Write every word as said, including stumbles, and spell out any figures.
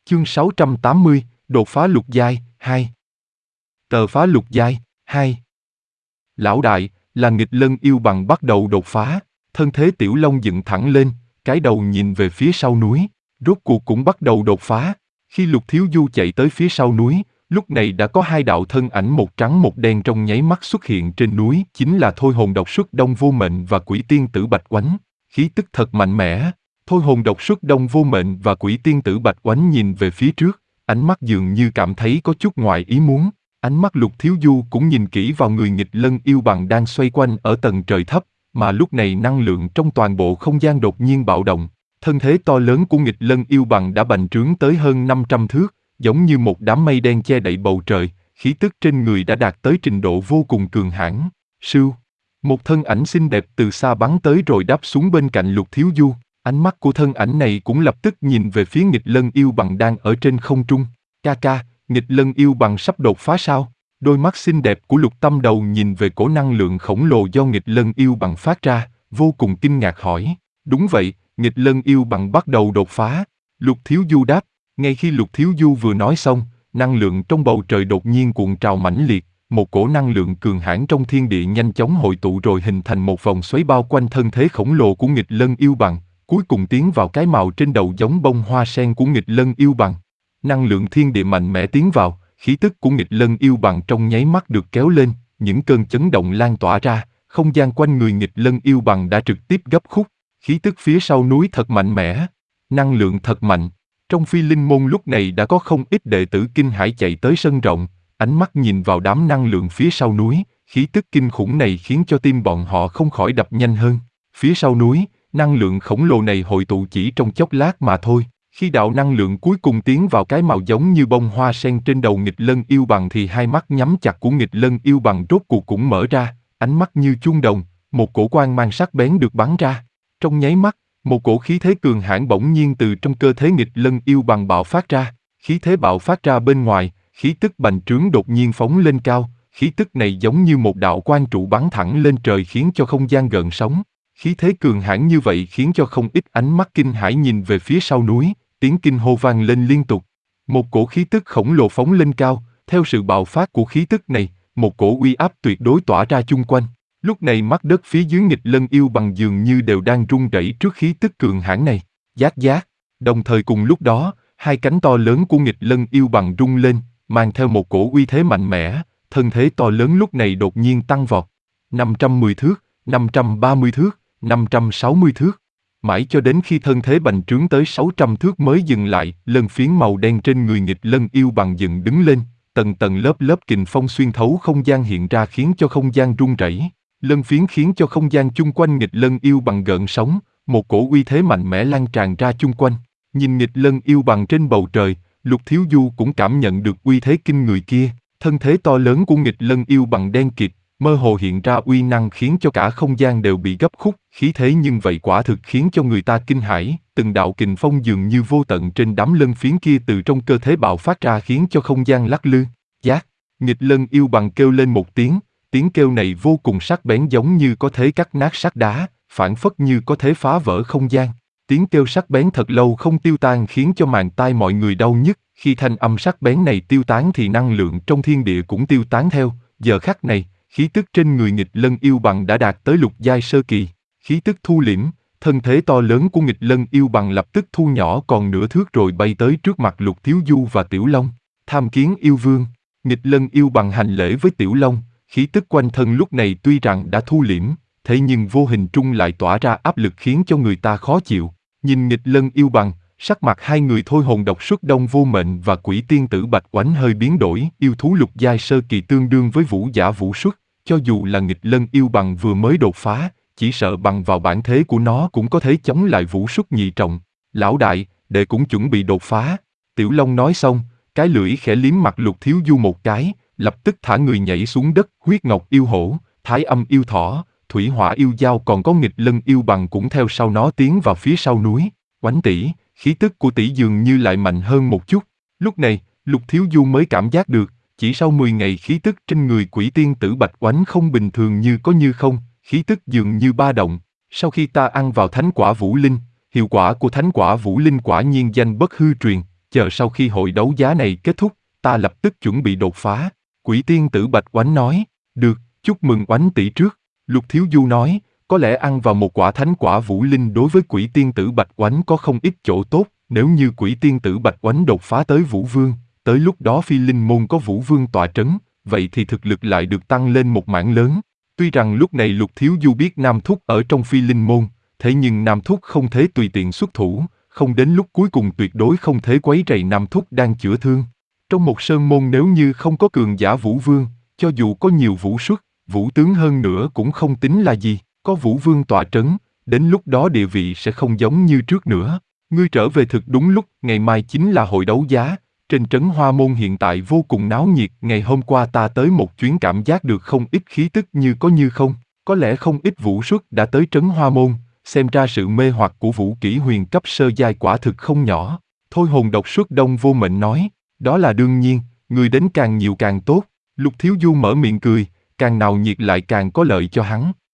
Chương sáu trăm tám mươi, đột phá lục giai, hai. Tờ phá lục giai, hai. Lão đại, là nghịch lân yêu bằng bắt đầu đột phá, thân thế Tiểu Long dựng thẳng lên, cái đầu nhìn về phía sau núi, rốt cuộc cũng bắt đầu đột phá. Khi Lục Thiếu Du chạy tới phía sau núi, lúc này đã có hai đạo thân ảnh một trắng một đen trong nháy mắt xuất hiện trên núi, chính là Thôi Hồn Độc Xuất Đông Vô Mệnh và Quỷ Tiên Tử Bạch Oánh. Khí tức thật mạnh mẽ. Thôi Hồn Độc Xuất Đông Vô Mệnh và Quỷ Tiên Tử Bạch Oánh nhìn về phía trước, ánh mắt dường như cảm thấy có chút ngoài ý muốn. Ánh mắt Lục Thiếu Du cũng nhìn kỹ vào người nghịch lân yêu bằng đang xoay quanh ở tầng trời thấp, mà lúc này năng lượng trong toàn bộ không gian đột nhiên bạo động. Thân thế to lớn của nghịch lân yêu bằng đã bành trướng tới hơn năm trăm thước, giống như một đám mây đen che đậy bầu trời, khí tức trên người đã đạt tới trình độ vô cùng cường hãn. Sưu, một thân ảnh xinh đẹp từ xa bắn tới rồi đáp xuống bên cạnh Lục Thiếu Du. Ánh mắt của thân ảnh này cũng lập tức nhìn về phía nghịch lân yêu bằng đang ở trên không trung. Ca ca, nghịch lân yêu bằng sắp đột phá sao? Đôi mắt xinh đẹp của Lục Tâm Đầu nhìn về cổ năng lượng khổng lồ do nghịch lân yêu bằng phát ra, vô cùng kinh ngạc hỏi. Đúng vậy, nghịch lân yêu bằng bắt đầu đột phá. Lục Thiếu Du đáp. Ngay khi Lục Thiếu Du vừa nói xong, năng lượng trong bầu trời đột nhiên cuộn trào mãnh liệt, một cổ năng lượng cường hãn trong thiên địa nhanh chóng hội tụ rồi hình thành một vòng xoáy bao quanh thân thế khổng lồ của nghịch lân yêu bằng, cuối cùng tiến vào cái màu trên đầu giống bông hoa sen của nghịch lân yêu bằng. Năng lượng thiên địa mạnh mẽ tiến vào, khí tức của nghịch lân yêu bằng trong nháy mắt được kéo lên, những cơn chấn động lan tỏa ra, không gian quanh người nghịch lân yêu bằng đã trực tiếp gấp khúc, khí tức phía sau núi thật mạnh mẽ, năng lượng thật mạnh. Trong Phi Linh Môn lúc này đã có không ít đệ tử kinh hãi chạy tới sân rộng, ánh mắt nhìn vào đám năng lượng phía sau núi, khí tức kinh khủng này khiến cho tim bọn họ không khỏi đập nhanh hơn. Phía sau núi, năng lượng khổng lồ này hội tụ chỉ trong chốc lát mà thôi. Khi đạo năng lượng cuối cùng tiến vào cái màu giống như bông hoa sen trên đầu nghịch lân yêu bằng thì hai mắt nhắm chặt của nghịch lân yêu bằng rốt cuộc cũng mở ra, ánh mắt như chuông đồng, một cổ quang mang sắc bén được bắn ra. Trong nháy mắt, một cổ khí thế cường hãn bỗng nhiên từ trong cơ thể nghịch lân yêu bằng bạo phát ra, khí thế bạo phát ra bên ngoài, khí tức bành trướng đột nhiên phóng lên cao, khí tức này giống như một đạo quang trụ bắn thẳng lên trời khiến cho không gian gợn sóng. Khí thế cường hãn như vậy khiến cho không ít ánh mắt kinh hãi nhìn về phía sau núi, tiếng kinh hô vang lên liên tục. Một cổ khí tức khổng lồ phóng lên cao, theo sự bạo phát của khí tức này, một cổ uy áp tuyệt đối tỏa ra chung quanh. Lúc này mắt đất phía dưới nghịch lân yêu bằng dường như đều đang rung rẩy trước khí tức cường hãn này. Giác giác. Đồng thời cùng lúc đó, hai cánh to lớn của nghịch lân yêu bằng rung lên, mang theo một cổ uy thế mạnh mẽ, thân thế to lớn lúc này đột nhiên tăng vọt. năm trăm mười thước, năm trăm ba mươi thước, năm trăm sáu mươi thước. Mãi cho đến khi thân thế bành trướng tới sáu trăm thước mới dừng lại, lân phiến màu đen trên người nghịch lân yêu bằng dựng đứng lên, tầng tầng lớp lớp kình phong xuyên thấu không gian hiện ra khiến cho không gian rung rẩy. Lân phiến khiến cho không gian chung quanh nghịch lân yêu bằng gợn sóng, một cổ uy thế mạnh mẽ lan tràn ra chung quanh. Nhìn nghịch lân yêu bằng trên bầu trời, Lục Thiếu Du cũng cảm nhận được uy thế kinh người kia, thân thế to lớn của nghịch lân yêu bằng đen kịt, mơ hồ hiện ra uy năng khiến cho cả không gian đều bị gấp khúc, khí thế nhưng vậy quả thực khiến cho người ta kinh hãi, từng đạo kình phong dường như vô tận trên đám lân phiến kia từ trong cơ thể bạo phát ra khiến cho không gian lắc lư. Giác, nghịch lân yêu bằng kêu lên một tiếng, tiếng kêu này vô cùng sắc bén giống như có thể cắt nát sắt đá, phảng phất như có thể phá vỡ không gian. Tiếng kêu sắc bén thật lâu không tiêu tan khiến cho màng tai mọi người đau nhức, khi thanh âm sắc bén này tiêu tán thì năng lượng trong thiên địa cũng tiêu tán theo, giờ khắc này, khí tức trên người nghịch lân yêu bằng đã đạt tới lục giai sơ kỳ, khí tức thu liễm, thân thế to lớn của nghịch lân yêu bằng lập tức thu nhỏ còn nửa thước rồi bay tới trước mặt Lục Thiếu Du và Tiểu Long. Tham kiến yêu vương, nghịch lân yêu bằng hành lễ với Tiểu Long, khí tức quanh thân lúc này tuy rằng đã thu liễm, thế nhưng vô hình trung lại tỏa ra áp lực khiến cho người ta khó chịu. Nhìn nghịch lân yêu bằng, sắc mặt hai người Thôi Hồn Độc Xuất Đông Vô Mệnh và Quỷ Tiên Tử Bạch Oánh hơi biến đổi, yêu thú lục giai sơ kỳ tương đương với vũ giả vũ xuất, cho dù là nghịch lân yêu bằng vừa mới đột phá, chỉ sợ bằng vào bản thế của nó cũng có thể chống lại vũ xuất nhị trọng. Lão đại, đệ cũng chuẩn bị đột phá. Tiểu Long nói xong, cái lưỡi khẽ liếm mặt Lục Thiếu Du một cái, lập tức thả người nhảy xuống đất. Huyết Ngọc yêu hổ, Thái Âm yêu thỏ, Thủy Hỏa yêu dao còn có nghịch lân yêu bằng cũng theo sau nó tiến vào phía sau núi. Oánh tỷ, khí tức của tỷ dường như lại mạnh hơn một chút. Lúc này, Lục Thiếu Du mới cảm giác được, chỉ sau mười ngày khí tức trên người Quỷ Tiên Tử Bạch Oánh không bình thường như có như không, khí tức dường như ba động. Sau khi ta ăn vào thánh quả vũ linh, hiệu quả của thánh quả vũ linh quả nhiên danh bất hư truyền, chờ sau khi hội đấu giá này kết thúc, ta lập tức chuẩn bị đột phá. Quỷ tiên tử Bạch Oánh nói, được, chúc mừng Oánh tỷ trước. Lục Thiếu Du nói, có lẽ ăn vào một quả thánh quả vũ linh đối với quỷ tiên tử Bạch Oánh có không ít chỗ tốt, nếu như quỷ tiên tử Bạch Oánh đột phá tới Vũ Vương, tới lúc đó Phi Linh môn có Vũ Vương tọa trấn, vậy thì thực lực lại được tăng lên một mảng lớn. Tuy rằng lúc này Lục Thiếu Du biết Nam Thúc ở trong Phi Linh môn, thế nhưng Nam Thúc không thể tùy tiện xuất thủ, không đến lúc cuối cùng tuyệt đối không thể quấy rầy Nam Thúc đang chữa thương. Trong một sơn môn nếu như không có cường giả Vũ Vương, cho dù có nhiều vũ xuất, vũ tướng hơn nữa cũng không tính là gì, có Vũ Vương tọa trấn, đến lúc đó địa vị sẽ không giống như trước nữa. Ngươi trở về thực đúng lúc, ngày mai chính là hội đấu giá, trên trấn Hoa Môn hiện tại vô cùng náo nhiệt, ngày hôm qua ta tới một chuyến cảm giác được không ít khí tức như có như không, có lẽ không ít vũ xuất đã tới trấn Hoa Môn, xem ra sự mê hoặc của Vũ Kỷ Huyền cấp sơ giai quả thực không nhỏ. Thôi Hồn độc xuất Đông Vô Mệnh nói, đó là đương nhiên, người đến càng nhiều càng tốt. Lục Thiếu Du mở miệng cười, càng nào nhiệt lại càng có lợi cho hắn.